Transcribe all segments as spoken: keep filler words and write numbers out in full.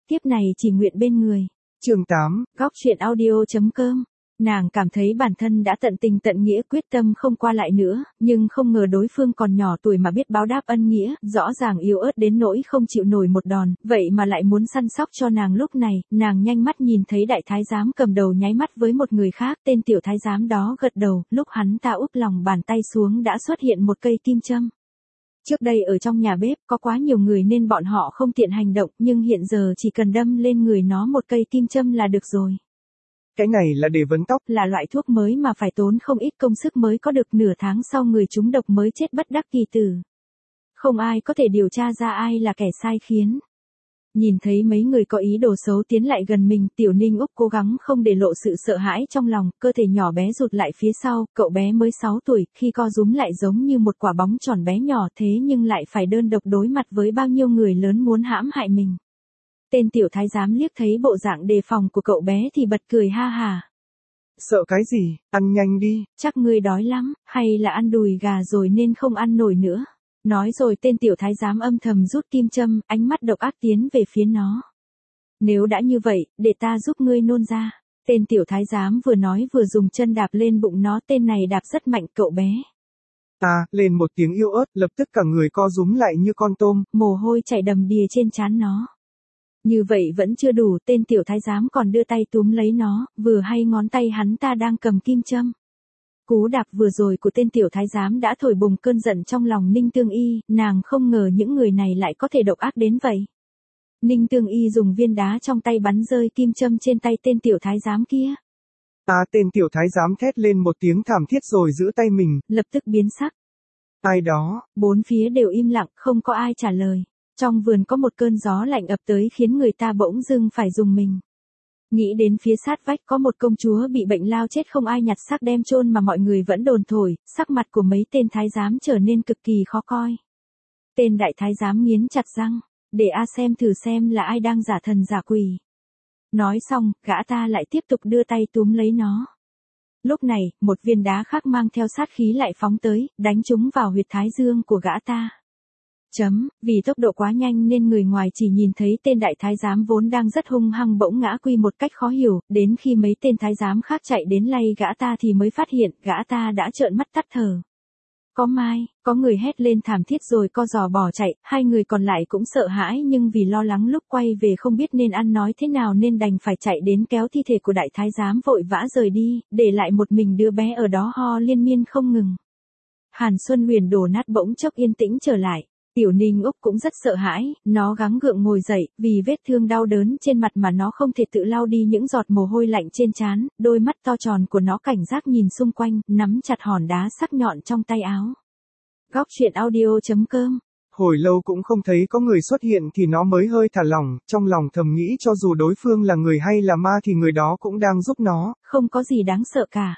tiếp này chỉ nguyện bên người. Chương tám, Góc truyện audio chấm com. Nàng cảm thấy bản thân đã tận tình tận nghĩa quyết tâm không qua lại nữa, nhưng không ngờ đối phương còn nhỏ tuổi mà biết báo đáp ân nghĩa, rõ ràng yếu ớt đến nỗi không chịu nổi một đòn, vậy mà lại muốn săn sóc cho nàng. Lúc này, nàng nhanh mắt nhìn thấy đại thái giám cầm đầu nháy mắt với một người khác, tên tiểu thái giám đó gật đầu, lúc hắn ta úp lòng bàn tay xuống đã xuất hiện một cây kim châm. Trước đây ở trong nhà bếp có quá nhiều người nên bọn họ không tiện hành động, nhưng hiện giờ chỉ cần đâm lên người nó một cây kim châm là được rồi. Cái này là để vấn tóc, là loại thuốc mới mà phải tốn không ít công sức mới có được, nửa tháng sau người trúng độc mới chết bất đắc kỳ tử. Không ai có thể điều tra ra ai là kẻ sai khiến. Nhìn thấy mấy người có ý đồ xấu tiến lại gần mình, Tiểu Ninh Úc cố gắng không để lộ sự sợ hãi trong lòng, cơ thể nhỏ bé rụt lại phía sau, cậu bé mới sáu tuổi, khi co rúm lại giống như một quả bóng tròn bé nhỏ, thế nhưng lại phải đơn độc đối mặt với bao nhiêu người lớn muốn hãm hại mình. Tên tiểu thái giám liếc thấy bộ dạng đề phòng của cậu bé thì bật cười ha hà. Sợ cái gì, ăn nhanh đi. Chắc ngươi đói lắm, hay là ăn đùi gà rồi nên không ăn nổi nữa. Nói rồi tên tiểu thái giám âm thầm rút kim châm, ánh mắt độc ác tiến về phía nó. Nếu đã như vậy, để ta giúp ngươi nôn ra. Tên tiểu thái giám vừa nói vừa dùng chân đạp lên bụng nó, tên này đạp rất mạnh cậu bé. Ta, lên một tiếng yếu ớt, lập tức cả người co rúm lại như con tôm, mồ hôi chảy đầm đìa trên trán nó. Như vậy vẫn chưa đủ, tên tiểu thái giám còn đưa tay túm lấy nó, vừa hay ngón tay hắn ta đang cầm kim châm. Cú đạp vừa rồi của tên tiểu thái giám đã thổi bùng cơn giận trong lòng Ninh Tương Y, nàng không ngờ những người này lại có thể độc ác đến vậy. Ninh Tương Y dùng viên đá trong tay bắn rơi kim châm trên tay tên tiểu thái giám kia. Ta tên tiểu thái giám thét lên một tiếng thảm thiết rồi giữ tay mình, lập tức biến sắc. Ai đó? Bốn phía đều im lặng, không có ai trả lời. Trong vườn có một cơn gió lạnh ập tới khiến người ta bỗng dưng phải rùng mình. Nghĩ đến phía sát vách có một công chúa bị bệnh lao chết không ai nhặt xác đem chôn mà mọi người vẫn đồn thổi, sắc mặt của mấy tên thái giám trở nên cực kỳ khó coi. Tên đại thái giám nghiến chặt răng, để a xem thử xem là ai đang giả thần giả quỷ. Nói xong, gã ta lại tiếp tục đưa tay túm lấy nó. Lúc này, một viên đá khác mang theo sát khí lại phóng tới, đánh trúng vào huyệt thái dương của gã ta. Chấm, vì tốc độ quá nhanh nên người ngoài chỉ nhìn thấy tên đại thái giám vốn đang rất hung hăng bỗng ngã quy một cách khó hiểu, đến khi mấy tên thái giám khác chạy đến lay gã ta thì mới phát hiện gã ta đã trợn mắt tắt thở. Có mai, có người hét lên thảm thiết rồi co giò bỏ chạy, hai người còn lại cũng sợ hãi nhưng vì lo lắng lúc quay về không biết nên ăn nói thế nào nên đành phải chạy đến kéo thi thể của đại thái giám vội vã rời đi, để lại một mình đứa bé ở đó ho liên miên không ngừng. Hàn Xuân Huyền đổ nát bỗng chốc yên tĩnh trở lại. Tiểu Ninh Úc cũng rất sợ hãi, nó gắng gượng ngồi dậy, vì vết thương đau đớn trên mặt mà nó không thể tự lau đi những giọt mồ hôi lạnh trên trán, đôi mắt to tròn của nó cảnh giác nhìn xung quanh, nắm chặt hòn đá sắc nhọn trong tay áo. Góc truyện audio chấm com. Hồi lâu cũng không thấy có người xuất hiện thì nó mới hơi thả lỏng, trong lòng thầm nghĩ cho dù đối phương là người hay là ma thì người đó cũng đang giúp nó. Không có gì đáng sợ cả.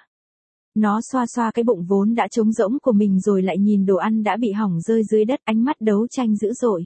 Nó xoa xoa cái bụng vốn đã trống rỗng của mình rồi lại nhìn đồ ăn đã bị hỏng rơi dưới đất, ánh mắt đấu tranh dữ dội.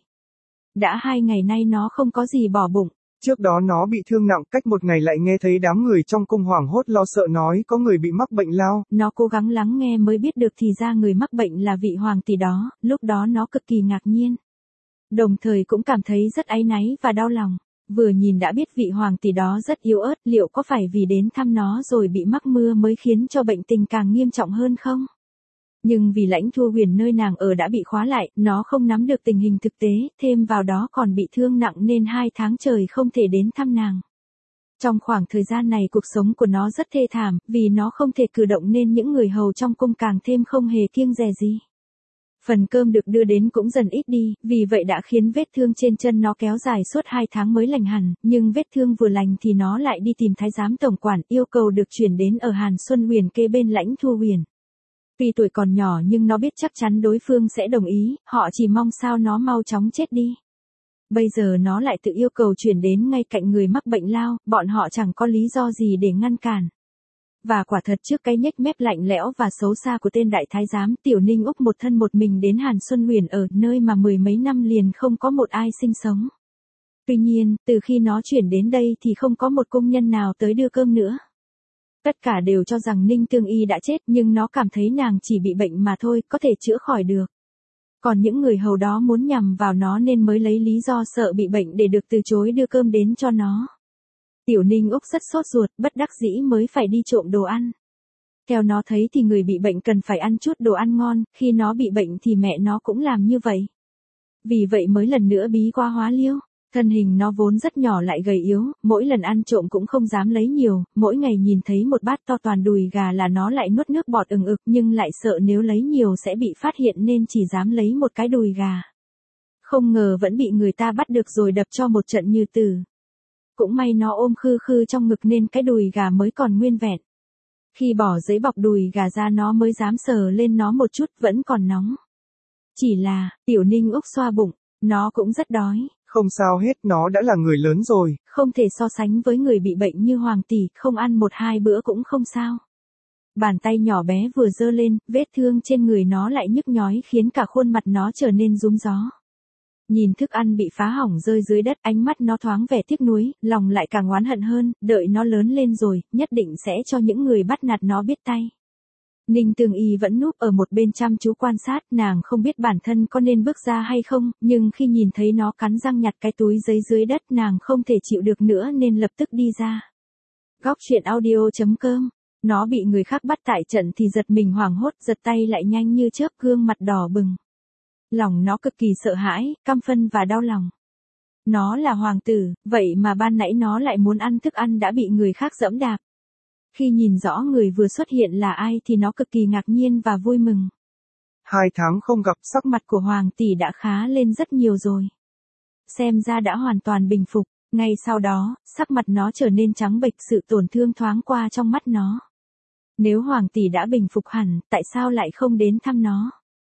Đã hai ngày nay nó không có gì bỏ bụng. Trước đó nó bị thương nặng, cách một ngày lại nghe thấy đám người trong cung hoảng hốt lo sợ nói có người bị mắc bệnh lao. Nó cố gắng lắng nghe mới biết được thì ra người mắc bệnh là vị hoàng tỷ đó, lúc đó nó cực kỳ ngạc nhiên. Đồng thời cũng cảm thấy rất áy náy và đau lòng. Vừa nhìn đã biết vị hoàng tỷ đó rất yếu ớt, liệu có phải vì đến thăm nó rồi bị mắc mưa mới khiến cho bệnh tình càng nghiêm trọng hơn không? Nhưng vì Lãnh Thu Huyền nơi nàng ở đã bị khóa lại, nó không nắm được tình hình thực tế, thêm vào đó còn bị thương nặng nên hai tháng trời không thể đến thăm nàng. Trong khoảng thời gian này cuộc sống của nó rất thê thảm, vì nó không thể cử động nên những người hầu trong cung càng thêm không hề kiêng dè gì. Phần cơm được đưa đến cũng dần ít đi, vì vậy đã khiến vết thương trên chân nó kéo dài suốt hai tháng mới lành hẳn, nhưng vết thương vừa lành thì nó lại đi tìm thái giám tổng quản, yêu cầu được chuyển đến ở Hàn Xuân Huyền kế bên Lãnh Thu Huyền. Tuy tuổi còn nhỏ nhưng nó biết chắc chắn đối phương sẽ đồng ý, họ chỉ mong sao nó mau chóng chết đi. Bây giờ nó lại tự yêu cầu chuyển đến ngay cạnh người mắc bệnh lao, bọn họ chẳng có lý do gì để ngăn cản. Và quả thật trước cái nhếch mép lạnh lẽo và xấu xa của tên đại thái giám, Tiểu Ninh Úc một thân một mình đến Hàn Xuân Huyền ở nơi mà mười mấy năm liền không có một ai sinh sống. Tuy nhiên, từ khi nó chuyển đến đây thì không có một công nhân nào tới đưa cơm nữa. Tất cả đều cho rằng Ninh Tương Y đã chết nhưng nó cảm thấy nàng chỉ bị bệnh mà thôi, có thể chữa khỏi được. Còn những người hầu đó muốn nhằm vào nó nên mới lấy lý do sợ bị bệnh để được từ chối đưa cơm đến cho nó. Tiểu Ninh Úc rất sốt ruột, bất đắc dĩ mới phải đi trộm đồ ăn. Theo nó thấy thì người bị bệnh cần phải ăn chút đồ ăn ngon, khi nó bị bệnh thì mẹ nó cũng làm như vậy. Vì vậy mới lần nữa bí qua hóa liêu. Thân hình nó vốn rất nhỏ lại gầy yếu, mỗi lần ăn trộm cũng không dám lấy nhiều, mỗi ngày nhìn thấy một bát to toàn đùi gà là nó lại nuốt nước bọt ừng ực nhưng lại sợ nếu lấy nhiều sẽ bị phát hiện nên chỉ dám lấy một cái đùi gà. Không ngờ vẫn bị người ta bắt được rồi đập cho một trận như tử. Cũng may nó ôm khư khư trong ngực nên cái đùi gà mới còn nguyên vẹn. Khi bỏ giấy bọc đùi gà ra nó mới dám sờ lên nó một chút vẫn còn nóng. Chỉ là, Tiểu Ninh Úc xoa bụng, nó cũng rất đói. Không sao hết, nó đã là người lớn rồi. Không thể so sánh với người bị bệnh như Hoàng tỷ, không ăn một hai bữa cũng không sao. Bàn tay nhỏ bé vừa giơ lên, vết thương trên người nó lại nhức nhói khiến cả khuôn mặt nó trở nên rúm gió. Nhìn thức ăn bị phá hỏng rơi dưới đất, ánh mắt nó thoáng vẻ tiếc nuối, lòng lại càng oán hận hơn, đợi nó lớn lên rồi, nhất định sẽ cho những người bắt nạt nó biết tay. Ninh Tường Y vẫn núp ở một bên chăm chú quan sát, nàng không biết bản thân có nên bước ra hay không, nhưng khi nhìn thấy nó cắn răng nhặt cái túi giấy dưới đất nàng không thể chịu được nữa nên lập tức đi ra. Góc truyện audio chấm com. Nó bị người khác bắt tại trận thì giật mình hoảng hốt, giật tay lại nhanh như chớp, gương mặt đỏ bừng. Lòng nó cực kỳ sợ hãi, căm phẫn và đau lòng. Nó là hoàng tử, vậy mà ban nãy nó lại muốn ăn thức ăn đã bị người khác giẫm đạp. Khi nhìn rõ người vừa xuất hiện là ai thì nó cực kỳ ngạc nhiên và vui mừng. Hai tháng không gặp, sắc mặt của Hoàng tỷ đã khá lên rất nhiều rồi. Xem ra đã hoàn toàn bình phục, ngay sau đó, sắc mặt nó trở nên trắng bệch, sự tổn thương thoáng qua trong mắt nó. Nếu Hoàng tỷ đã bình phục hẳn, tại sao lại không đến thăm nó?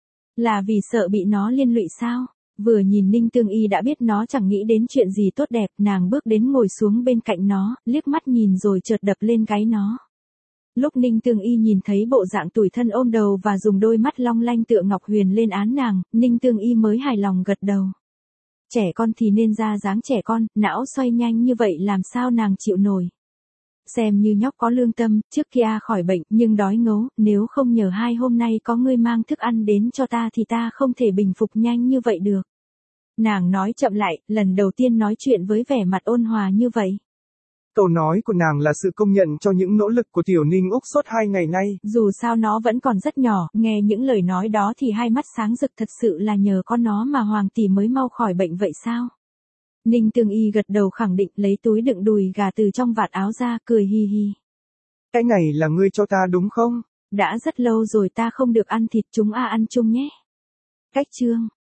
Là vì sợ bị nó liên lụy sao? Vừa nhìn Ninh Tương Y đã biết nó chẳng nghĩ đến chuyện gì tốt đẹp, nàng bước đến ngồi xuống bên cạnh nó, liếc mắt nhìn rồi chợt đập lên gáy nó. Lúc Ninh Tương Y nhìn thấy bộ dạng tủi thân ôm đầu và dùng đôi mắt long lanh tựa ngọc huyền lên án nàng, Ninh Tương Y mới hài lòng gật đầu. Trẻ con thì nên ra dáng trẻ con, não xoay nhanh như vậy làm sao nàng chịu nổi. Xem như nhóc có lương tâm, trước kia khỏi bệnh nhưng đói ngấu, nếu không nhờ hai hôm nay có ngươi mang thức ăn đến cho ta thì ta không thể bình phục nhanh như vậy được. Nàng nói chậm lại, lần đầu tiên nói chuyện với vẻ mặt ôn hòa như vậy. Câu nói của nàng là sự công nhận cho những nỗ lực của Tiểu Ninh Úc suốt hai ngày nay. Dù sao nó vẫn còn rất nhỏ, nghe những lời nói đó thì hai mắt sáng rực, thật sự là nhờ có nó mà Hoàng tỷ mới mau khỏi bệnh vậy sao? Ninh Tương Y gật đầu khẳng định, lấy túi đựng đùi gà từ trong vạt áo ra, cười hi hi. Cái này là ngươi cho ta đúng không? Đã rất lâu rồi ta không được ăn thịt, chúng a ăn chung nhé. Cách chương